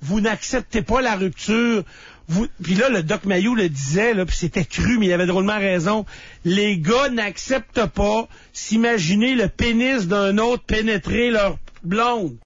vous n'acceptez pas la rupture. Puis là, le Doc Mayou le disait, là, puis c'était cru, mais il avait drôlement raison. Les gars n'acceptent pas s'imaginer le pénis d'un autre pénétrer leur blonde.